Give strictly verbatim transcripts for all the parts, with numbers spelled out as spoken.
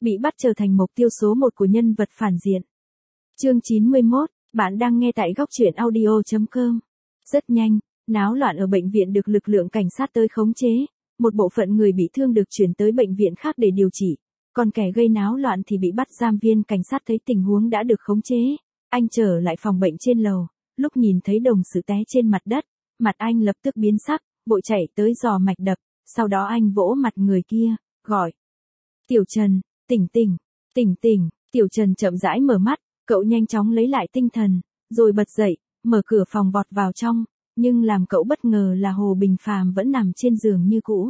bị bắt trở thành mục tiêu số một của nhân vật phản diện. Chương chín mươi mốt, bạn đang nghe tại góc truyện audio chấm com. Rất nhanh, náo loạn ở bệnh viện được lực lượng cảnh sát tới khống chế, một bộ phận người bị thương được chuyển tới bệnh viện khác để điều trị, còn kẻ gây náo loạn thì bị bắt giam. Viên cảnh sát thấy tình huống đã được khống chế, anh trở lại phòng bệnh trên lầu, lúc nhìn thấy đồng sự té trên mặt đất, mặt anh lập tức biến sắc, vội chạy tới dò mạch đập, sau đó anh vỗ mặt người kia, gọi. Tiểu Trần, tỉnh tỉnh, tỉnh tỉnh, Tiểu Trần chậm rãi mở mắt, cậu nhanh chóng lấy lại tinh thần, rồi bật dậy, mở cửa phòng vọt vào trong, nhưng làm cậu bất ngờ là Hồ Bình Phàm vẫn nằm trên giường như cũ.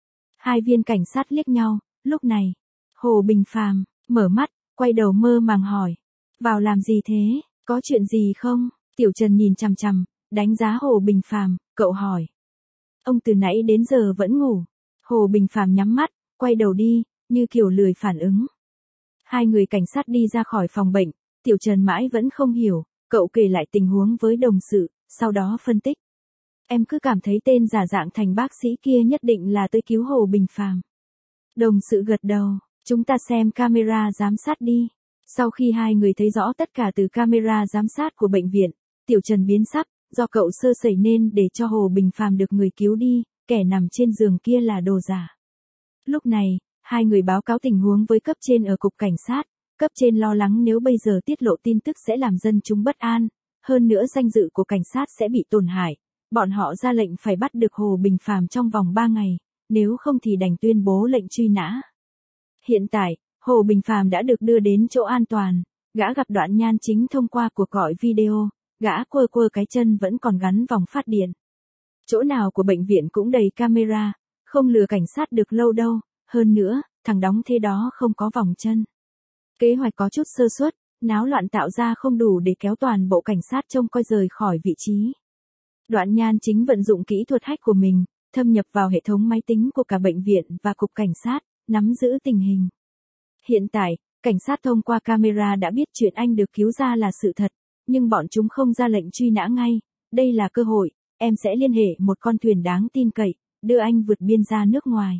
Hai viên cảnh sát liếc nhau, lúc này, Hồ Bình Phàm mở mắt, quay đầu mơ màng hỏi, vào làm gì thế, có chuyện gì không? Tiểu Trần nhìn chằm chằm, đánh giá Hồ Bình Phàm, cậu hỏi. Ông từ nãy đến giờ vẫn ngủ. Hồ Bình Phàm nhắm mắt, quay đầu đi, như kiểu lười phản ứng. Hai người cảnh sát đi ra khỏi phòng bệnh, Tiểu Trần mãi vẫn không hiểu, cậu kể lại tình huống với đồng sự, sau đó phân tích. Em cứ cảm thấy tên giả dạng thành bác sĩ kia nhất định là tới cứu Hồ Bình Phàm. Đồng sự gật đầu, chúng ta xem camera giám sát đi. Sau khi hai người thấy rõ tất cả từ camera giám sát của bệnh viện, Tiểu Trần biến sắc, do cậu sơ sẩy nên để cho Hồ Bình Phàm được người cứu đi, kẻ nằm trên giường kia là đồ giả. Lúc này, hai người báo cáo tình huống với cấp trên ở cục cảnh sát, cấp trên lo lắng nếu bây giờ tiết lộ tin tức sẽ làm dân chúng bất an, hơn nữa danh dự của cảnh sát sẽ bị tổn hại, bọn họ ra lệnh phải bắt được Hồ Bình Phàm trong vòng ba ngày, nếu không thì đành tuyên bố lệnh truy nã. Hiện tại, Hồ Bình Phàm đã được đưa đến chỗ an toàn, gã gặp Đoạn Nhan Chính thông qua cuộc gọi video, gã quơ quơ cái chân vẫn còn gắn vòng phát điện. Chỗ nào của bệnh viện cũng đầy camera, không lừa cảnh sát được lâu đâu, hơn nữa, thằng đóng thế đó không có vòng chân. Kế hoạch có chút sơ suất, náo loạn tạo ra không đủ để kéo toàn bộ cảnh sát trông coi rời khỏi vị trí. Đoạn Nhan Chính vận dụng kỹ thuật hack của mình, thâm nhập vào hệ thống máy tính của cả bệnh viện và cục cảnh sát, nắm giữ tình hình. Hiện tại, cảnh sát thông qua camera đã biết chuyện anh được cứu ra là sự thật, nhưng bọn chúng không ra lệnh truy nã ngay. Đây là cơ hội, em sẽ liên hệ một con thuyền đáng tin cậy, đưa anh vượt biên ra nước ngoài.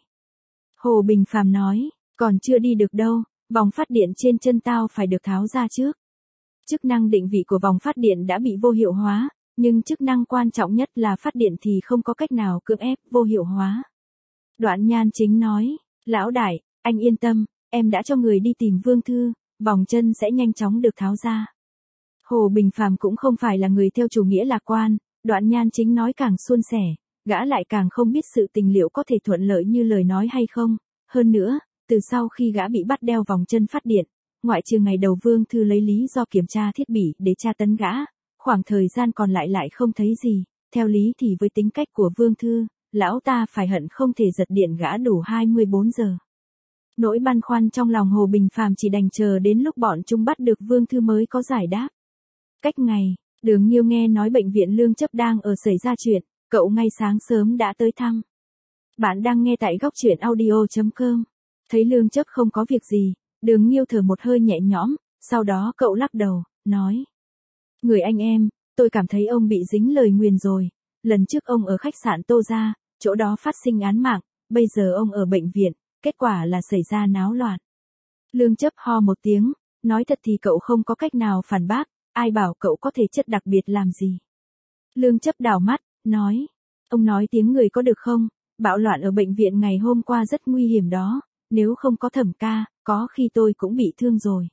Hồ Bình Phàm nói, còn chưa đi được đâu, vòng phát điện trên chân tao phải được tháo ra trước. Chức năng định vị của vòng phát điện đã bị vô hiệu hóa, nhưng chức năng quan trọng nhất là phát điện thì không có cách nào cưỡng ép vô hiệu hóa. Đoạn Nhan Chính nói, lão đại, anh yên tâm, em đã cho người đi tìm Vương Thư, vòng chân sẽ nhanh chóng được tháo ra. Hồ Bình Phàm cũng không phải là người theo chủ nghĩa lạc quan, Đoạn Nhan Chính nói càng suôn sẻ, gã lại càng không biết sự tình liệu có thể thuận lợi như lời nói hay không. Hơn nữa, từ sau khi gã bị bắt đeo vòng chân phát điện, ngoại trừ ngày đầu Vương Thư lấy lý do kiểm tra thiết bị để tra tấn gã, khoảng thời gian còn lại lại không thấy gì. Theo lý thì với tính cách của Vương Thư, lão ta phải hận không thể giật điện gã đủ hai mươi bốn giờ. Nỗi băn khoăn trong lòng Hồ Bình Phàm chỉ đành chờ đến lúc bọn chúng bắt được Vương Thư mới có giải đáp. Cách ngày, Đường Nhiêu nghe nói bệnh viện Lương Chấp đang ở xảy ra chuyện, cậu ngay sáng sớm đã tới thăm. Bạn đang nghe tại góc truyện audio chấm com. Thấy Lương Chấp không có việc gì, Đường Nhiêu thở một hơi nhẹ nhõm, sau đó cậu lắc đầu, nói. Người anh em, tôi cảm thấy ông bị dính lời nguyền rồi. Lần trước ông ở khách sạn Tô Gia, chỗ đó phát sinh án mạng, bây giờ ông ở bệnh viện, kết quả là xảy ra náo loạn. Lương Chấp ho một tiếng, nói thật thì cậu không có cách nào phản bác, ai bảo cậu có thể chất đặc biệt làm gì. Lương Chấp đảo mắt, nói, ông nói tiếng người có được không, bạo loạn ở bệnh viện ngày hôm qua rất nguy hiểm đó, nếu không có Thẩm ca, có khi tôi cũng bị thương rồi.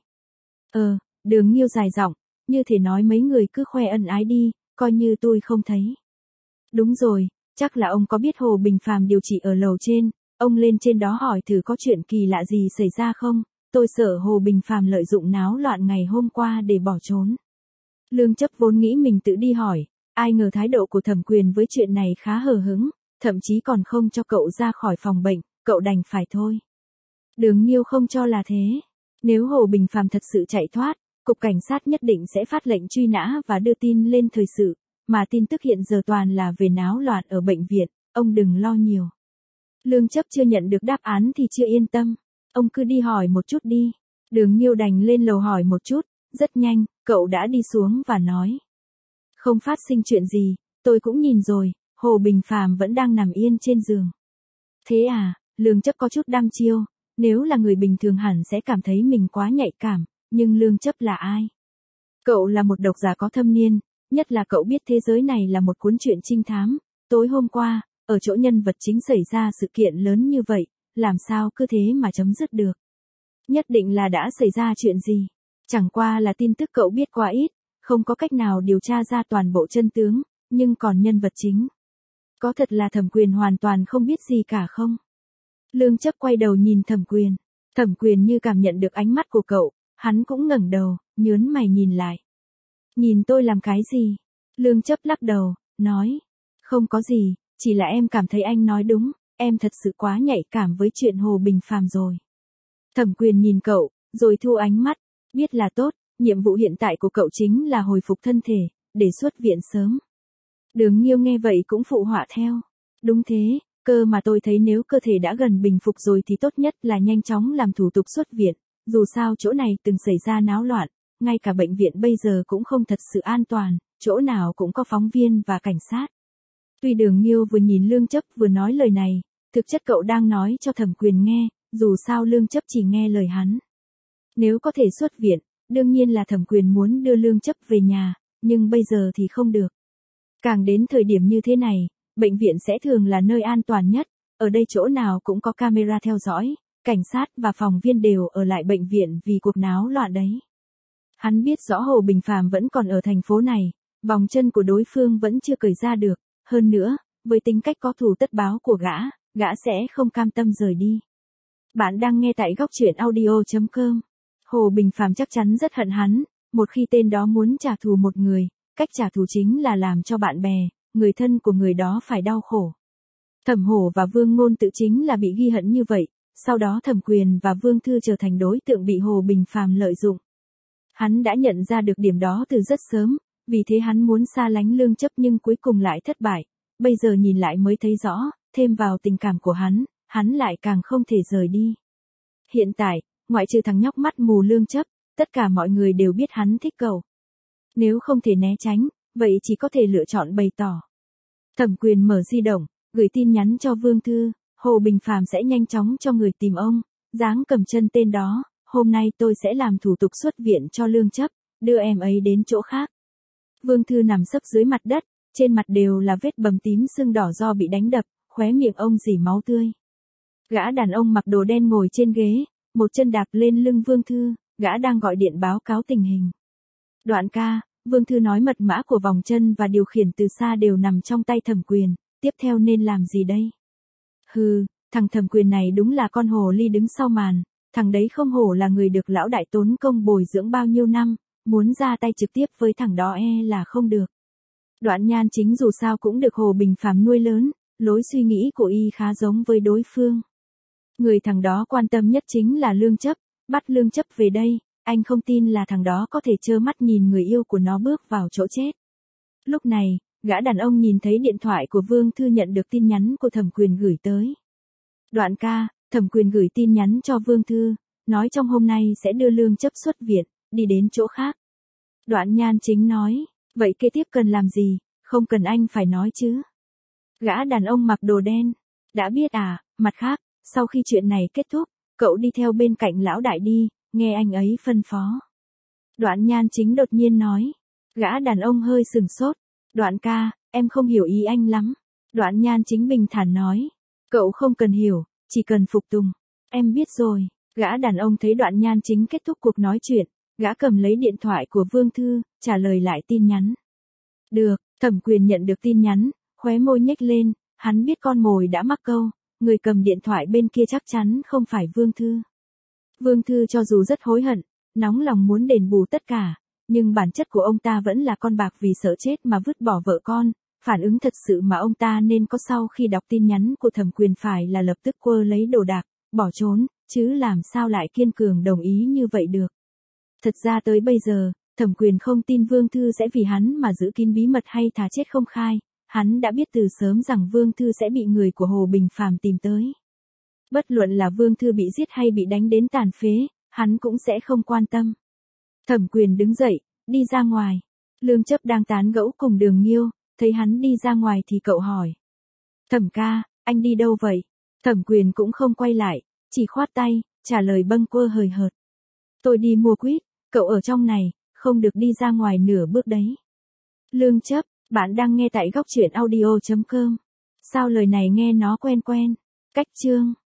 Ờ, Đường Nhiêu dài giọng, như thể nói mấy người cứ khoe ân ái đi, coi như tôi không thấy. Đúng rồi, chắc là ông có biết Hồ Bình Phàm điều trị ở lầu trên, ông lên trên đó hỏi thử có chuyện kỳ lạ gì xảy ra không, tôi sợ Hồ Bình Phàm lợi dụng náo loạn ngày hôm qua để bỏ trốn. Lương Chấp vốn nghĩ mình tự đi hỏi, ai ngờ thái độ của Thẩm Quyền với chuyện này khá hờ hững, thậm chí còn không cho cậu ra khỏi phòng bệnh, cậu đành phải thôi. Đường Nhiêu không cho là thế. Nếu Hồ Bình Phàm thật sự chạy thoát, cục cảnh sát nhất định sẽ phát lệnh truy nã và đưa tin lên thời sự, mà tin tức hiện giờ toàn là về náo loạn ở bệnh viện, ông đừng lo nhiều. Lương Chấp chưa nhận được đáp án thì chưa yên tâm, ông cứ đi hỏi một chút đi. Đường Nhiêu đành lên lầu hỏi một chút, rất nhanh, cậu đã đi xuống và nói. Không phát sinh chuyện gì, tôi cũng nhìn rồi, Hồ Bình Phàm vẫn đang nằm yên trên giường. Thế à, Lương Chấp có chút đăm chiêu, Nếu là người bình thường hẳn sẽ cảm thấy mình quá nhạy cảm, nhưng Lương Chấp là ai? Cậu là một độc giả có thâm niên, nhất là cậu biết thế giới này là một cuốn truyện trinh thám. Tối hôm qua, ở chỗ nhân vật chính xảy ra sự kiện lớn như vậy, làm sao cứ thế mà chấm dứt được? Nhất định là đã xảy ra chuyện gì? Chẳng qua là tin tức cậu biết quá ít, không có cách nào điều tra ra toàn bộ chân tướng, nhưng còn nhân vật chính. Có thật là Thẩm Quyền hoàn toàn không biết gì cả không? Lương Chấp quay đầu nhìn Thẩm Quyền. Thẩm Quyền như cảm nhận được ánh mắt của cậu, hắn cũng ngẩng đầu, nhớn mày nhìn lại. Nhìn tôi làm cái gì? Lương Chấp lắc đầu, nói. Không có gì, chỉ là em cảm thấy anh nói đúng, em thật sự quá nhạy cảm với chuyện Hồ Bình Phàm rồi. Thẩm Quyền nhìn cậu, rồi thu ánh mắt, biết là tốt, nhiệm vụ hiện tại của cậu chính là hồi phục thân thể, để xuất viện sớm. Đường Nghiêu nghe vậy cũng phụ họa theo. Đúng thế, cơ mà tôi thấy nếu cơ thể đã gần bình phục rồi thì tốt nhất là nhanh chóng làm thủ tục xuất viện, dù sao chỗ này từng xảy ra náo loạn, ngay cả bệnh viện bây giờ cũng không thật sự an toàn, chỗ nào cũng có phóng viên và cảnh sát. Tuy Đường Nghiêu vừa nhìn Lương Chấp vừa nói lời này, thực chất cậu đang nói cho Thẩm Quyền nghe, dù sao Lương Chấp chỉ nghe lời hắn. Nếu có thể xuất viện, đương nhiên là Thẩm Quyền muốn đưa Lương Chấp về nhà, nhưng bây giờ thì không được. Càng đến thời điểm như thế này, bệnh viện sẽ thường là nơi an toàn nhất, ở đây chỗ nào cũng có camera theo dõi, cảnh sát và phòng viên đều ở lại bệnh viện vì cuộc náo loạn đấy. Hắn biết rõ Hồ Bình Phàm vẫn còn ở thành phố này, vòng chân của đối phương vẫn chưa cởi ra được, hơn nữa, với tính cách có thù tất báo của gã, gã sẽ không cam tâm rời đi. Bạn đang nghe tại góc truyện audio chấm com. Hồ Bình Phàm chắc chắn rất hận hắn, một khi tên đó muốn trả thù một người, cách trả thù chính là làm cho bạn bè, người thân của người đó phải đau khổ. Thẩm Hổ và Vương Ngôn tự chính là bị ghi hận như vậy, sau đó Thẩm Quyền và Vương Thư trở thành đối tượng bị Hồ Bình Phàm lợi dụng. Hắn đã nhận ra được điểm đó từ rất sớm, vì thế hắn muốn xa lánh Lương Chấp nhưng cuối cùng lại thất bại, bây giờ nhìn lại mới thấy rõ, thêm vào tình cảm của hắn, hắn lại càng không thể rời đi. Hiện tại, ngoại trừ thằng nhóc mắt mù Lương Chấp, tất cả mọi người đều biết hắn thích cậu. Nếu không thể né tránh, vậy chỉ có thể lựa chọn bày tỏ. Thẩm Quyền mở di động, gửi tin nhắn cho Vương Thư, Hồ Bình Phàm sẽ nhanh chóng cho người tìm ông, dáng cầm chân tên đó, hôm nay tôi sẽ làm thủ tục xuất viện cho Lương Chấp, đưa em ấy đến chỗ khác. Vương Thư nằm sấp dưới mặt đất, trên mặt đều là vết bầm tím sưng đỏ do bị đánh đập, khóe miệng ông rỉ máu tươi. Gã đàn ông mặc đồ đen ngồi trên ghế, một chân đạp lên lưng Vương Thư, gã đang gọi điện báo cáo tình hình. Đoạn ca, Vương Thư nói mật mã của vòng chân và điều khiển từ xa đều nằm trong tay Thẩm Quyền, tiếp theo nên làm gì đây? Hừ, thằng Thẩm Quyền này đúng là con hồ ly đứng sau màn, thằng đấy không hổ là người được lão đại tốn công bồi dưỡng bao nhiêu năm, muốn ra tay trực tiếp với thằng đó e là không được. Đoạn Nhan Chính dù sao cũng được Hồ Bình Phàm nuôi lớn, lối suy nghĩ của y khá giống với đối phương. Người thằng đó quan tâm nhất chính là Lương Chấp, bắt Lương Chấp về đây, anh không tin là thằng đó có thể trơ mắt nhìn người yêu của nó bước vào chỗ chết. Lúc này, gã đàn ông nhìn thấy điện thoại của Vương Thư nhận được tin nhắn của Thẩm Quyền gửi tới. Đoạn ca, Thẩm Quyền gửi tin nhắn cho Vương Thư, nói trong hôm nay sẽ đưa Lương Chấp xuất viện, đi đến chỗ khác. Đoạn Nhan Chính nói, vậy kế tiếp cần làm gì, không cần anh phải nói chứ. Gã đàn ông mặc đồ đen, đã biết à, mặt khác, sau khi chuyện này kết thúc, cậu đi theo bên cạnh lão đại đi, nghe anh ấy phân phó. Đoạn Nhan Chính đột nhiên nói, gã đàn ông hơi sừng sốt, Đoạn ca, em không hiểu ý anh lắm. Đoạn Nhan Chính bình thản nói, cậu không cần hiểu, chỉ cần phục tùng, em biết rồi. Gã đàn ông thấy Đoạn Nhan Chính kết thúc cuộc nói chuyện, gã cầm lấy điện thoại của Vương Thư, trả lời lại tin nhắn. Được, Thẩm Quyền nhận được tin nhắn, khóe môi nhếch lên, hắn biết con mồi đã mắc câu, người cầm điện thoại bên kia chắc chắn không phải Vương Thư. Vương Thư cho dù rất hối hận, nóng lòng muốn đền bù tất cả, nhưng bản chất của ông ta vẫn là con bạc vì sợ chết mà vứt bỏ vợ con, phản ứng thật sự mà ông ta nên có sau khi đọc tin nhắn của Thẩm Quyền phải là lập tức quơ lấy đồ đạc, bỏ trốn, chứ làm sao lại kiên cường đồng ý như vậy được. Thật ra tới bây giờ, Thẩm Quyền không tin Vương Thư sẽ vì hắn mà giữ kín bí mật hay thà chết không khai, hắn đã biết từ sớm rằng Vương Thư sẽ bị người của Hồ Bình Phàm tìm tới. Bất luận là Vương Thư bị giết hay bị đánh đến tàn phế, hắn cũng sẽ không quan tâm. Thẩm Quyền đứng dậy, đi ra ngoài. Lương Chấp đang tán gẫu cùng Đường Nghiêu, thấy hắn đi ra ngoài thì cậu hỏi. Thẩm ca, anh đi đâu vậy? Thẩm Quyền cũng không quay lại, chỉ khoát tay, trả lời bâng quơ hời hợt. Tôi đi mua quýt, cậu ở trong này, không được đi ra ngoài nửa bước đấy. Lương chấp, bạn đang nghe tại góc truyện audio chấm com. Sao lời này nghe nó quen quen? Cách chương.